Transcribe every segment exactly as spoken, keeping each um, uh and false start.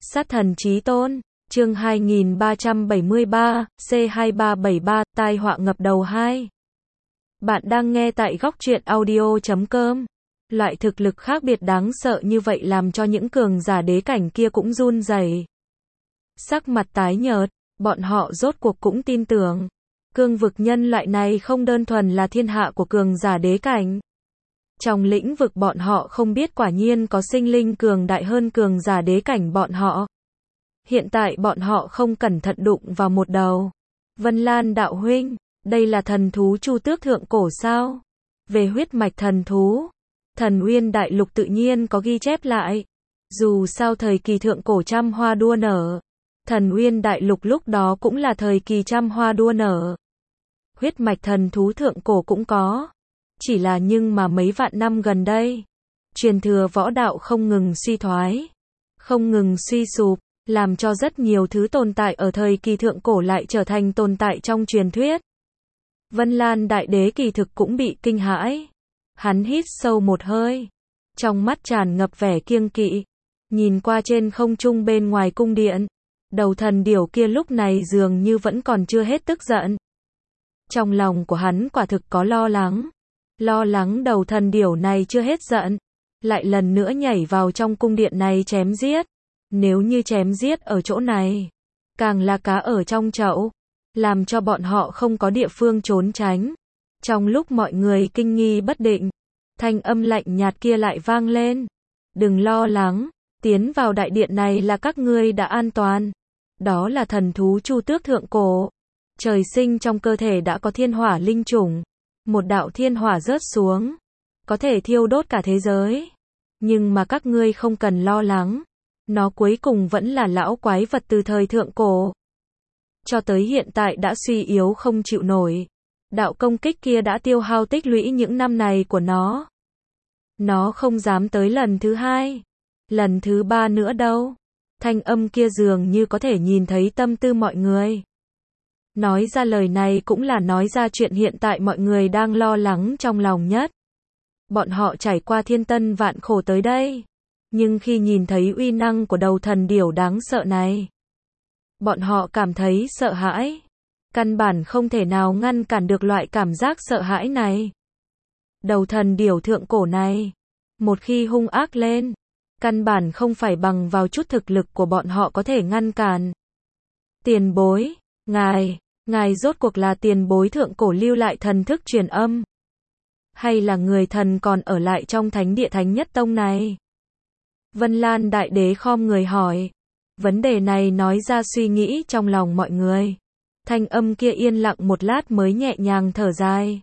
Sát thần chí tôn, chương hai nghìn ba trăm bảy mươi ba, C hai ba bảy ba, tai họa ngập đầu hai. Bạn đang nghe tại góc truyện audio chấm com. Loại thực lực khác biệt đáng sợ như vậy làm cho những cường giả đế cảnh kia cũng run rẩy. Sắc mặt tái nhợt, bọn họ rốt cuộc cũng tin tưởng. Cương vực nhân loại này không đơn thuần là thiên hạ của cường giả đế cảnh. Trong lĩnh vực bọn họ không biết quả nhiên có sinh linh cường đại hơn cường giả đế cảnh bọn họ. Hiện tại bọn họ không cẩn thận đụng vào một đầu. Vân Lan đạo huynh, đây là thần thú Chu Tước thượng cổ sao? Về huyết mạch thần thú, Thần Uyên Đại Lục tự nhiên có ghi chép lại. Dù sao thời kỳ thượng cổ trăm hoa đua nở, Thần Uyên Đại Lục lúc đó cũng là thời kỳ trăm hoa đua nở. Huyết mạch thần thú thượng cổ cũng có. Chỉ là nhưng mà mấy vạn năm gần đây, truyền thừa võ đạo không ngừng suy thoái, không ngừng suy sụp, làm cho rất nhiều thứ tồn tại ở thời kỳ thượng cổ lại trở thành tồn tại trong truyền thuyết. Vân Lan Đại Đế kỳ thực cũng bị kinh hãi. Hắn hít sâu một hơi, trong mắt tràn ngập vẻ kiêng kỵ, nhìn qua trên không trung bên ngoài cung điện. Đầu thần điểu kia lúc này dường như vẫn còn chưa hết tức giận. Trong lòng của hắn quả thực có lo lắng. Lo lắng đầu thần điểu này chưa hết giận, lại lần nữa nhảy vào trong cung điện này chém giết. Nếu như chém giết ở chỗ này, càng là cá ở trong chậu, làm cho bọn họ không có địa phương trốn tránh. Trong lúc mọi người kinh nghi bất định, thanh âm lạnh nhạt kia lại vang lên. Đừng lo lắng, tiến vào đại điện này là các ngươi đã an toàn. Đó là thần thú Chu Tước thượng cổ. Trời sinh trong cơ thể đã có thiên hỏa linh chủng. Một đạo thiên hỏa rớt xuống, có thể thiêu đốt cả thế giới. Nhưng mà các ngươi không cần lo lắng. Nó cuối cùng vẫn là lão quái vật từ thời thượng cổ. Cho tới hiện tại đã suy yếu không chịu nổi. Đạo công kích kia đã tiêu hao tích lũy những năm này của nó. Nó không dám tới lần thứ hai, lần thứ ba nữa đâu. Thanh âm kia dường như có thể nhìn thấy tâm tư mọi người. Nói ra lời này cũng là nói ra chuyện hiện tại mọi người đang lo lắng trong lòng nhất. Bọn họ trải qua thiên tân vạn khổ tới đây. Nhưng khi nhìn thấy uy năng của đầu thần điểu đáng sợ này, bọn họ cảm thấy sợ hãi. Căn bản không thể nào ngăn cản được loại cảm giác sợ hãi này. Đầu thần điểu thượng cổ này, một khi hung ác lên, căn bản không phải bằng vào chút thực lực của bọn họ có thể ngăn cản. Tiền bối, ngài, ngài rốt cuộc là tiền bối thượng cổ lưu lại thần thức truyền âm? Hay là người thần còn ở lại trong thánh địa Thánh Nhất Tông này? Vân Lan Đại Đế khom người hỏi. Vấn đề này nói ra suy nghĩ trong lòng mọi người. Thanh âm kia yên lặng một lát mới nhẹ nhàng thở dài.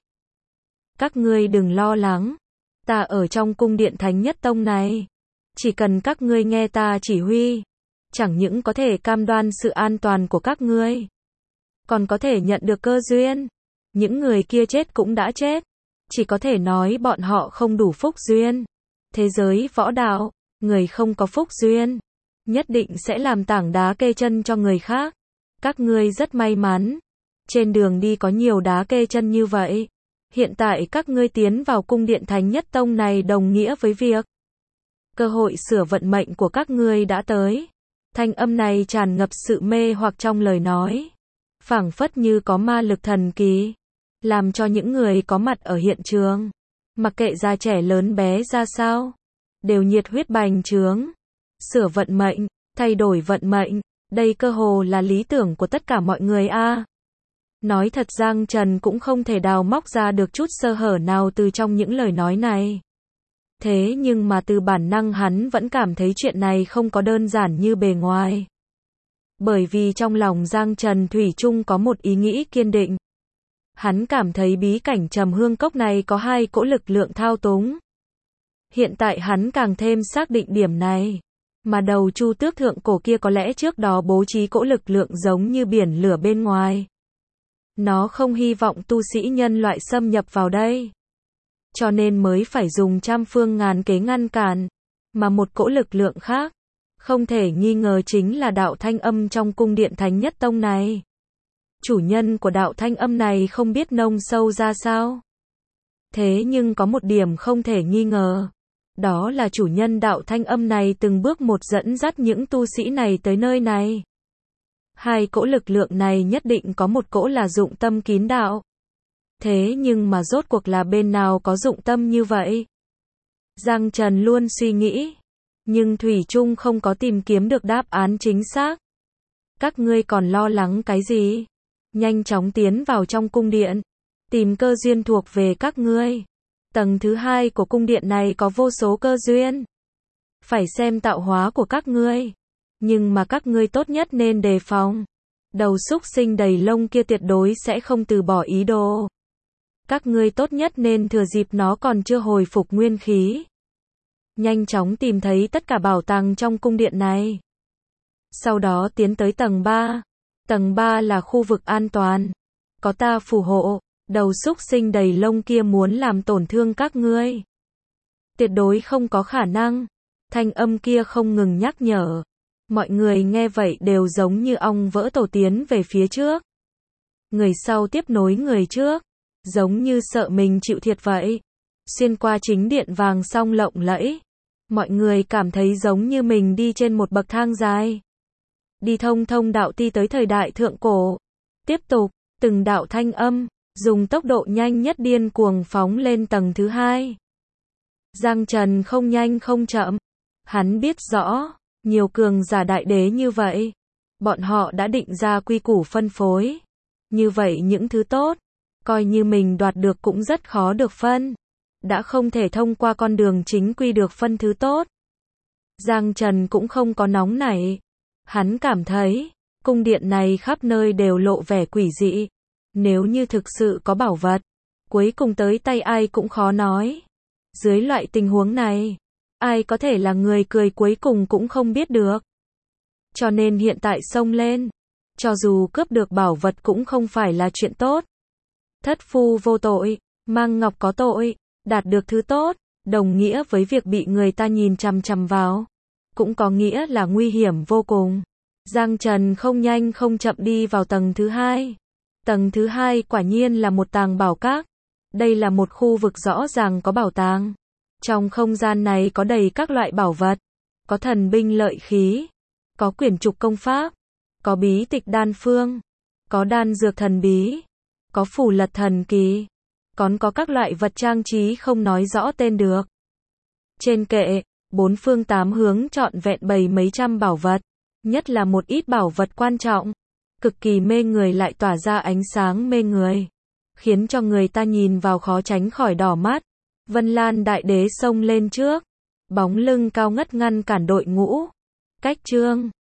Các ngươi đừng lo lắng. Ta ở trong cung điện Thánh Nhất Tông này. Chỉ cần các ngươi nghe ta chỉ huy, chẳng những có thể cam đoan sự an toàn của các ngươi, còn có thể nhận được cơ duyên. Những người kia chết cũng đã chết. Chỉ có thể nói bọn họ không đủ phúc duyên. Thế giới võ đạo, người không có phúc duyên, nhất định sẽ làm tảng đá kê chân cho người khác. Các ngươi rất may mắn. Trên đường đi có nhiều đá kê chân như vậy. Hiện tại các ngươi tiến vào cung điện Thánh Nhất Tông này đồng nghĩa với việc cơ hội sửa vận mệnh của các ngươi đã tới. Thanh âm này tràn ngập sự mê hoặc trong lời nói. Phảng phất như có ma lực thần kỳ. Làm cho những người có mặt ở hiện trường, mặc kệ già trẻ lớn bé ra sao, đều nhiệt huyết bành trướng. Sửa vận mệnh, thay đổi vận mệnh, đây cơ hồ là lý tưởng của tất cả mọi người a. À. Nói thật Giang Trần cũng không thể đào móc ra được chút sơ hở nào từ trong những lời nói này. Thế nhưng mà từ bản năng hắn vẫn cảm thấy chuyện này không có đơn giản như bề ngoài. Bởi vì trong lòng Giang Trần thủy chung có một ý nghĩ kiên định. Hắn cảm thấy bí cảnh Trầm Hương Cốc này có hai cỗ lực lượng thao túng. Hiện tại hắn càng thêm xác định điểm này. Mà đầu Chu Tước thượng cổ kia có lẽ trước đó bố trí cỗ lực lượng giống như biển lửa bên ngoài. Nó không hy vọng tu sĩ nhân loại xâm nhập vào đây. Cho nên mới phải dùng trăm phương ngàn kế ngăn cản. Mà một cỗ lực lượng khác, không thể nghi ngờ chính là đạo thanh âm trong cung điện Thánh Nhất Tông này. Chủ nhân của đạo thanh âm này không biết nông sâu ra sao. Thế nhưng có một điểm không thể nghi ngờ. Đó là chủ nhân đạo thanh âm này từng bước một dẫn dắt những tu sĩ này tới nơi này. Hai cỗ lực lượng này nhất định có một cỗ là dụng tâm kín đạo. Thế nhưng mà rốt cuộc là bên nào có dụng tâm như vậy? Giang Trần luôn suy nghĩ, nhưng thủy chung không có tìm kiếm được đáp án chính xác. Các ngươi còn lo lắng cái gì? Nhanh chóng tiến vào trong cung điện, tìm cơ duyên thuộc về các ngươi. Tầng thứ hai của cung điện này có vô số cơ duyên. Phải xem tạo hóa của các ngươi. Nhưng mà các ngươi tốt nhất nên đề phòng. Đầu súc sinh đầy lông kia tuyệt đối sẽ không từ bỏ ý đồ. Các ngươi tốt nhất nên thừa dịp nó còn chưa hồi phục nguyên khí. Nhanh chóng tìm thấy tất cả bảo tàng trong cung điện này. Sau đó tiến tới tầng ba. Tầng ba là khu vực an toàn. Có ta phù hộ, đầu súc sinh đầy lông kia muốn làm tổn thương các ngươi. Tuyệt đối không có khả năng. Thanh âm kia không ngừng nhắc nhở. Mọi người nghe vậy đều giống như ong vỡ tổ tiến về phía trước. Người sau tiếp nối người trước. Giống như sợ mình chịu thiệt vậy. Xuyên qua chính điện vàng song lộng lẫy. Mọi người cảm thấy giống như mình đi trên một bậc thang dài. Đi thông thông đạo ti tới thời đại thượng cổ. Tiếp tục, từng đạo thanh âm, dùng tốc độ nhanh nhất điên cuồng phóng lên tầng thứ hai. Giang Trần không nhanh không chậm. Hắn biết rõ, nhiều cường giả đại đế như vậy. Bọn họ đã định ra quy củ phân phối. Như vậy những thứ tốt, coi như mình đoạt được cũng rất khó được phân. Đã không thể thông qua con đường chính quy được phân thứ tốt. Giang Trần cũng không có nóng nảy. Hắn cảm thấy, cung điện này khắp nơi đều lộ vẻ quỷ dị. Nếu như thực sự có bảo vật, cuối cùng tới tay ai cũng khó nói. Dưới loại tình huống này, ai có thể là người cười cuối cùng cũng không biết được. Cho nên hiện tại xông lên, cho dù cướp được bảo vật cũng không phải là chuyện tốt. Thất phu vô tội, mang ngọc có tội, đạt được thứ tốt, đồng nghĩa với việc bị người ta nhìn chằm chằm vào. Cũng có nghĩa là nguy hiểm vô cùng. Giang Trần không nhanh không chậm đi vào tầng thứ hai. Tầng thứ hai quả nhiên là một tàng bảo các. Đây là một khu vực rõ ràng có bảo tàng. Trong không gian này có đầy các loại bảo vật. Có thần binh lợi khí. Có quyển trục công pháp. Có bí tịch đan phương. Có đan dược thần bí. Có phù lật thần kỳ. Còn có các loại vật trang trí không nói rõ tên được. Trên kệ, bốn phương tám hướng trọn vẹn bày mấy trăm bảo vật. Nhất là một ít bảo vật quan trọng. Cực kỳ mê người lại tỏa ra ánh sáng mê người. Khiến cho người ta nhìn vào khó tránh khỏi đỏ mắt. Vân Lan đại đế xông lên trước. Bóng lưng cao ngất ngăn cản đội ngũ. Cách chương